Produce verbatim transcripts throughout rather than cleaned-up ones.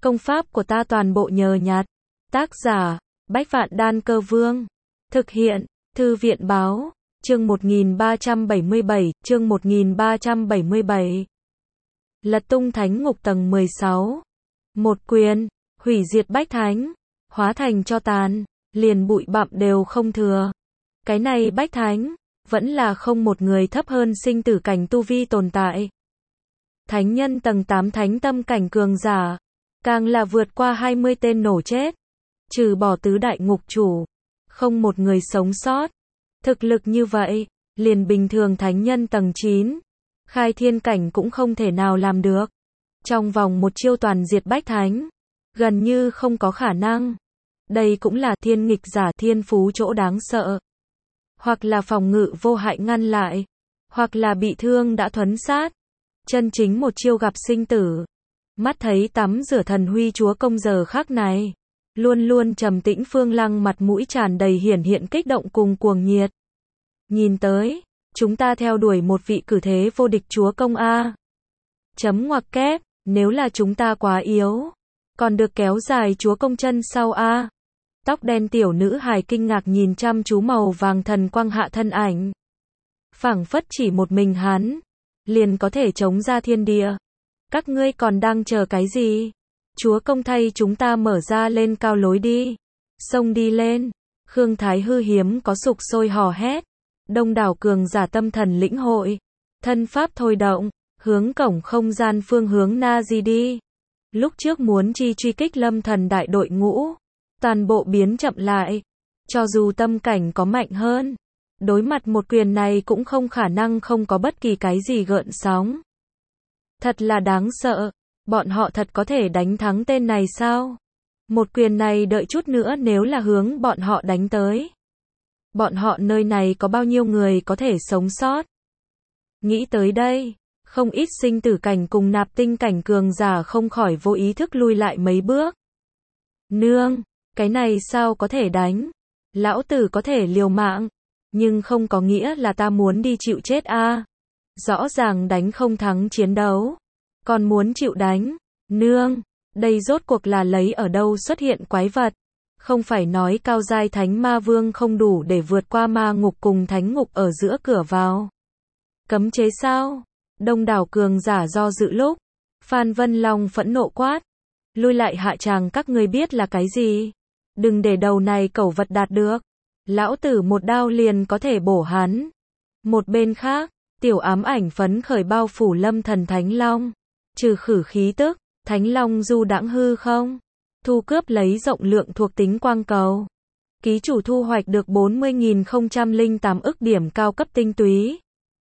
Công pháp của ta toàn bộ nhờ nhặt. Tác giả, Bách Vạn Đan Cơ Vương. Thực hiện, Thư viện Báo. Chương một nghìn ba trăm bảy mươi bảy, chương một nghìn ba trăm bảy mươi bảy. Lật tung thánh ngục tầng mười sáu. Một quyền, hủy diệt bách thánh, hóa thành cho tàn, liền bụi bặm đều không thừa. Cái này bách thánh, vẫn là không một người thấp hơn sinh tử cảnh tu vi tồn tại. Thánh nhân tầng tám thánh tâm cảnh cường giả, càng là vượt qua hai mươi tên nổ chết. Trừ bỏ tứ đại ngục chủ, không một người sống sót. Thực lực như vậy, liền bình thường thánh nhân tầng chín, khai thiên cảnh cũng không thể nào làm được. Trong vòng một chiêu toàn diệt bách thánh, gần như không có khả năng. Đây cũng là thiên nghịch giả thiên phú chỗ đáng sợ. Hoặc là phòng ngự vô hại ngăn lại, hoặc là bị thương đã thuấn sát. Chân chính một chiêu gặp sinh tử. Mắt thấy tắm rửa thần huy chúa công giờ khắc này, luôn luôn trầm tĩnh Phương Lăng mặt mũi tràn đầy hiển hiện kích động cùng cuồng nhiệt. Nhìn tới, chúng ta theo đuổi một vị cử thế vô địch chúa công a. Chấm ngoặc kép, nếu là chúng ta quá yếu, còn được kéo dài chúa công chân sau a. Tóc đen tiểu nữ hài kinh ngạc nhìn chăm chú màu vàng thần quang hạ thân ảnh. Phảng phất chỉ một mình hắn, liền có thể chống ra thiên địa. Các ngươi còn đang chờ cái gì? Chúa công thay chúng ta mở ra lên cao lối đi. Xông đi lên. Khương Thái Hư hiếm có sục sôi hò hét. Đông đảo cường giả tâm thần lĩnh hội. Thân pháp thôi động, hướng cổng không gian phương hướng na di đi. Lúc trước muốn chi truy kích lâm thần đại đội ngũ, toàn bộ biến chậm lại. Cho dù tâm cảnh có mạnh hơn, đối mặt một quyền này cũng không khả năng không có bất kỳ cái gì gợn sóng. Thật là đáng sợ, bọn họ thật có thể đánh thắng tên này sao? Một quyền này đợi chút nữa nếu là hướng bọn họ đánh tới. Bọn họ nơi này có bao nhiêu người có thể sống sót? Nghĩ tới đây, không ít sinh tử cảnh cùng nạp tinh cảnh cường giả không khỏi vô ý thức lui lại mấy bước. Nương, cái này sao có thể đánh? Lão tử có thể liều mạng, nhưng không có nghĩa là ta muốn đi chịu chết a. Rõ ràng đánh không thắng chiến đấu, còn muốn chịu đánh. Nương, đây rốt cuộc là lấy ở đâu xuất hiện quái vật? Không phải nói cao giai thánh ma vương không đủ để vượt qua ma ngục cùng thánh ngục ở giữa cửa vào. Cấm chế sao? Đông đảo cường giả do dự lúc, Phan Vân Long phẫn nộ quát. Lui lại hạ tràng các ngươi biết là cái gì? Đừng để đầu này cẩu vật đạt được. Lão tử một đao liền có thể bổ hắn. Một bên khác, tiểu ám ảnh phấn khởi bao phủ lâm thần Thánh Long. Trừ khử khí tức, Thánh Long du đãng hư không. Thu cướp lấy rộng lượng thuộc tính quang cầu. Ký chủ thu hoạch được bốn mươi nghìn không trăm lẻ tám ức điểm cao cấp tinh túy.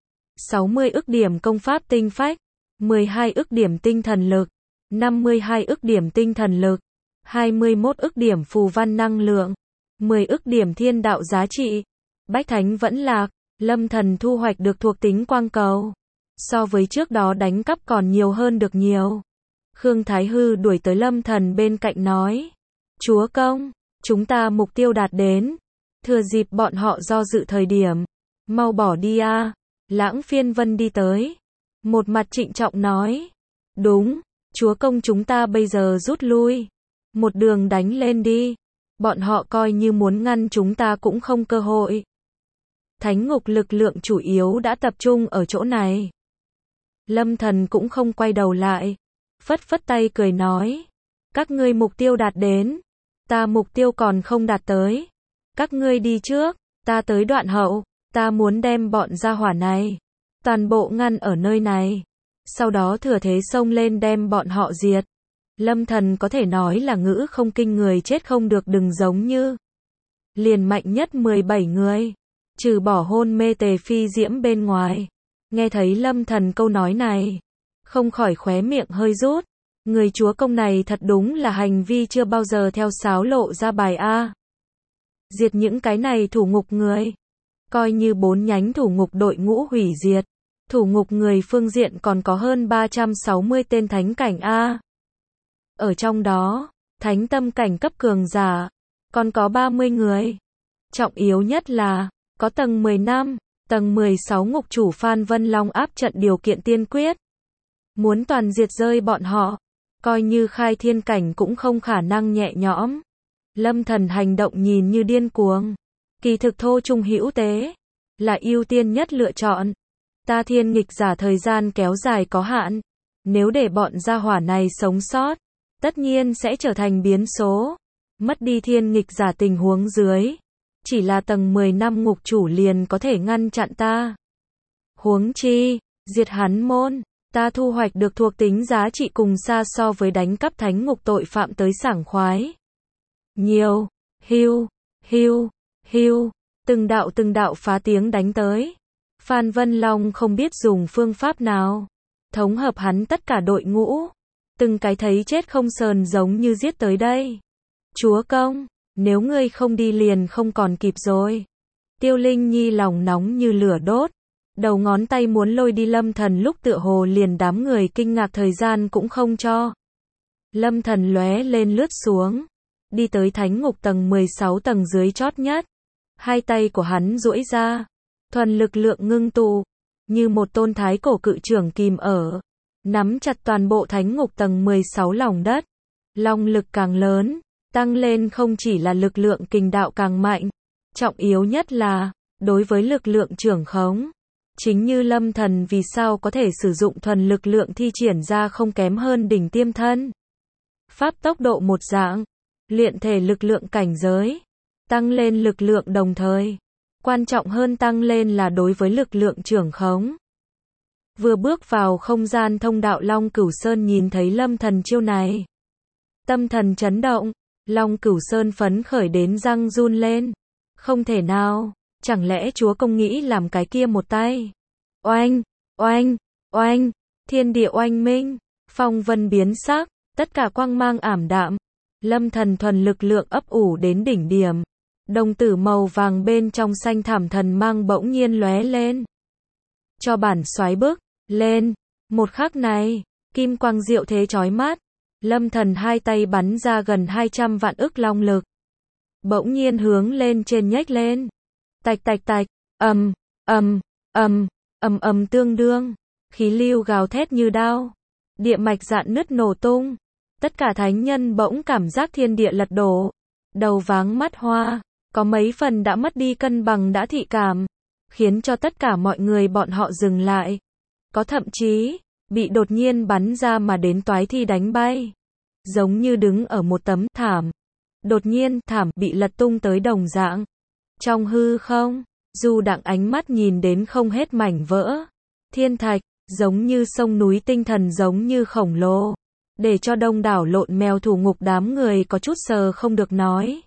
sáu mươi ức điểm công pháp tinh phách. mười hai ức điểm tinh thần lực. năm mươi hai ức điểm tinh thần lực. hai mươi mốt ức điểm phù văn năng lượng. mười ức điểm thiên đạo giá trị. Bách thánh vẫn lạc. Lâm thần thu hoạch được thuộc tính quang cầu. So với trước đó đánh cắp còn nhiều hơn được nhiều. Khương Thái Hư đuổi tới lâm thần bên cạnh nói. Chúa công, chúng ta mục tiêu đạt đến. Thừa dịp bọn họ do dự thời điểm. Mau bỏ đi a. Lãng Phiên Vân đi tới. Một mặt trịnh trọng nói. Đúng, chúa công chúng ta bây giờ rút lui. Một đường đánh lên đi. Bọn họ coi như muốn ngăn chúng ta cũng không cơ hội. Thánh ngục lực lượng chủ yếu đã tập trung ở chỗ này. Lâm thần cũng không quay đầu lại. Phất phất tay cười nói. Các ngươi mục tiêu đạt đến. Ta mục tiêu còn không đạt tới. Các ngươi đi trước. Ta tới đoạn hậu. Ta muốn đem bọn gia hỏa này toàn bộ ngăn ở nơi này. Sau đó thừa thế xông lên đem bọn họ diệt. Lâm thần có thể nói là ngữ không kinh người chết không được đừng giống như. Liền mạnh nhất mười bảy người. Trừ bỏ hôn mê Tề Phi Diễm bên ngoài. Nghe thấy lâm thần câu nói này. Không khỏi khóe miệng hơi rút. Người chúa công này thật đúng là hành vi chưa bao giờ theo sáo lộ ra bài A. Diệt những cái này thủ ngục người. Coi như bốn nhánh thủ ngục đội ngũ hủy diệt. Thủ ngục người phương diện còn có hơn ba trăm sáu mươi tên thánh cảnh A. Ở trong đó, thánh tâm cảnh cấp cường giả, còn có ba mươi người. Trọng yếu nhất là, có tầng mười lăm, tầng mười sáu ngục chủ Phan Vân Long áp trận điều kiện tiên quyết. Muốn toàn diệt rơi bọn họ, Coi như khai thiên cảnh cũng không khả năng nhẹ nhõm. Lâm Thần hành động nhìn như điên cuồng. Kỳ thực thô trung hữu tế. Là ưu tiên nhất lựa chọn. Ta thiên nghịch giả thời gian kéo dài có hạn. Nếu để bọn gia hỏa này sống sót, tất nhiên sẽ trở thành biến số. Mất đi thiên nghịch giả tình huống dưới. Chỉ là tầng mười năm ngục chủ liền có thể ngăn chặn ta. Huống chi, diệt hắn môn. Ta thu hoạch được thuộc tính giá trị cùng xa so với đánh cắp thánh ngục tội phạm tới sảng khoái. Nhiều. Hiu. Hiu. Hiu. Từng đạo từng đạo phá tiếng đánh tới. Phan Vân Long không biết dùng phương pháp nào. Thống hợp hắn tất cả đội ngũ. Từng cái thấy chết không sờn giống như giết tới đây. Chúa công, nếu ngươi không đi liền không còn kịp rồi. Tiêu Linh Nhi lòng nóng như lửa đốt. Đầu ngón tay muốn lôi đi Lâm Thần lúc tựa hồ liền đám người kinh ngạc thời gian cũng không cho. Lâm Thần lóe lên lướt xuống. Đi tới thánh ngục tầng mười sáu tầng dưới chót nhất. Hai tay của hắn duỗi ra. Thuần lực lượng ngưng tụ. Như một tôn thái cổ cự trưởng kìm ở. Nắm chặt toàn bộ thánh ngục tầng mười sáu lòng đất. Long lực càng lớn. Tăng lên không chỉ là lực lượng kình đạo càng mạnh. Trọng yếu nhất là, đối với lực lượng trưởng khống. Chính như Lâm Thần vì sao có thể sử dụng thuần lực lượng thi triển ra không kém hơn đỉnh tiêm thân. Pháp tốc độ một dạng. Luyện thể lực lượng cảnh giới. Tăng lên lực lượng đồng thời. Quan trọng hơn tăng lên là đối với lực lượng trưởng khống. Vừa bước vào không gian thông đạo Long Cửu Sơn nhìn thấy Lâm Thần chiêu này. Tâm thần chấn động. Long Cửu Sơn phấn khởi đến răng run lên. Không thể nào, chẳng lẽ chúa công nghĩ làm cái kia một tay. Oanh, oanh, oanh, thiên địa oanh minh, phong vân biến sắc, tất cả quang mang ảm đạm. Lâm Thần thuần lực lượng ấp ủ đến đỉnh điểm. Đồng tử màu vàng bên trong xanh thảm thần mang bỗng nhiên lóe lên. Cho bản xoáy bức, lên, một khắc này, kim quang diệu thế chói mắt. Lâm Thần hai tay bắn ra gần hai trăm vạn ức long lực. Bỗng nhiên hướng lên trên nhếch lên. Tạch tạch tạch, ầm, ầm, ầm, ầm ầm tương đương. Khí lưu gào thét như đao. Địa mạch rạn nứt nổ tung. Tất cả thánh nhân bỗng cảm giác thiên địa lật đổ. Đầu váng mắt hoa. Có mấy phần đã mất đi cân bằng đã thị cảm. Khiến cho tất cả mọi người bọn họ dừng lại. Có thậm chí bị đột nhiên bắn ra mà đến toái thi đánh bay. Giống như đứng ở một tấm thảm. Đột nhiên thảm bị lật tung tới đồng dạng. Trong hư không, Du Đặng ánh mắt nhìn đến không hết mảnh vỡ. Thiên thạch, giống như sông núi tinh thần giống như khổng lồ. Để cho đông đảo lộn mèo thủ ngục đám người có chút sờ không được nói.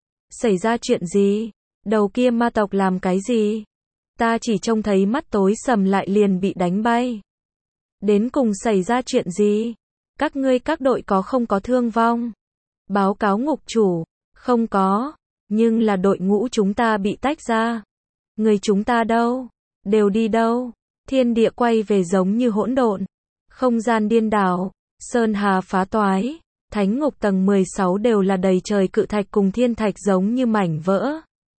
Xảy ra chuyện gì? Đầu kia ma tộc làm cái gì? Ta chỉ trông thấy mắt tối sầm lại liền bị đánh bay. Đến cùng xảy ra chuyện gì? Các ngươi các đội có không có thương vong? Báo cáo ngục chủ, không có, nhưng là đội ngũ chúng ta bị tách ra. Người chúng ta đâu? Đều đi đâu? Thiên địa quay về giống như hỗn độn. Không gian điên đảo, sơn hà phá toái, thánh ngục tầng mười sáu đều là đầy trời cự thạch cùng thiên thạch giống như mảnh vỡ.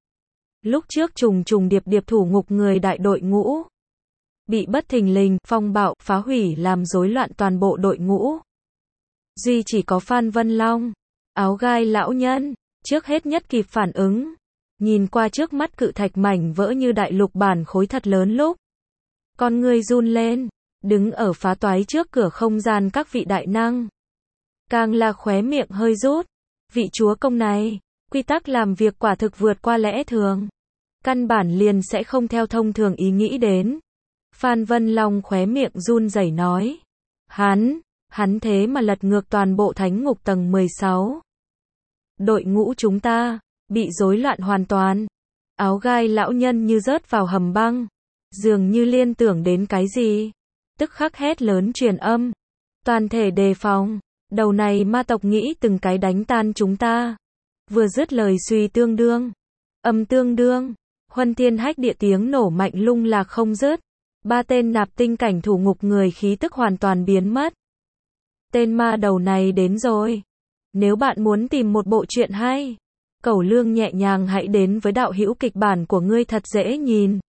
Lúc trước trùng trùng điệp điệp thủ ngục người đại đội ngũ. Bị bất thình lình, phong bạo, phá hủy làm rối loạn toàn bộ đội ngũ. Duy chỉ có Phan Vân Long, áo gai lão nhân, trước hết nhất kịp phản ứng. Nhìn qua trước mắt cự thạch mảnh vỡ như đại lục bản khối thật lớn lúc. Con người run lên, đứng ở phá toái trước cửa không gian các vị đại năng. Càng là khóe miệng hơi rút. Vị chúa công này, quy tắc làm việc quả thực vượt qua lẽ thường. Căn bản liền sẽ không theo thông thường ý nghĩ đến. Phan Vân Long khóe miệng run rẩy nói. Hắn, hắn thế mà lật ngược toàn bộ thánh ngục tầng mười sáu. Đội ngũ chúng ta, bị rối loạn hoàn toàn. Áo gai lão nhân như rớt vào hầm băng. Dường như liên tưởng đến cái gì. Tức khắc hét lớn truyền âm. Toàn thể đề phòng. Đầu này ma tộc nghĩ từng cái đánh tan chúng ta. Vừa dứt lời suy tương đương. Âm tương đương. Huân thiên hách địa tiếng nổ mạnh lung lạc không dứt. Ba tên nạp tinh cảnh thủ ngục người khí tức hoàn toàn biến mất. Tên ma đầu này đến rồi. Nếu bạn muốn tìm một bộ truyện hay, Cẩu Lương nhẹ nhàng hãy đến với đạo hữu kịch bản của ngươi thật dễ nhìn.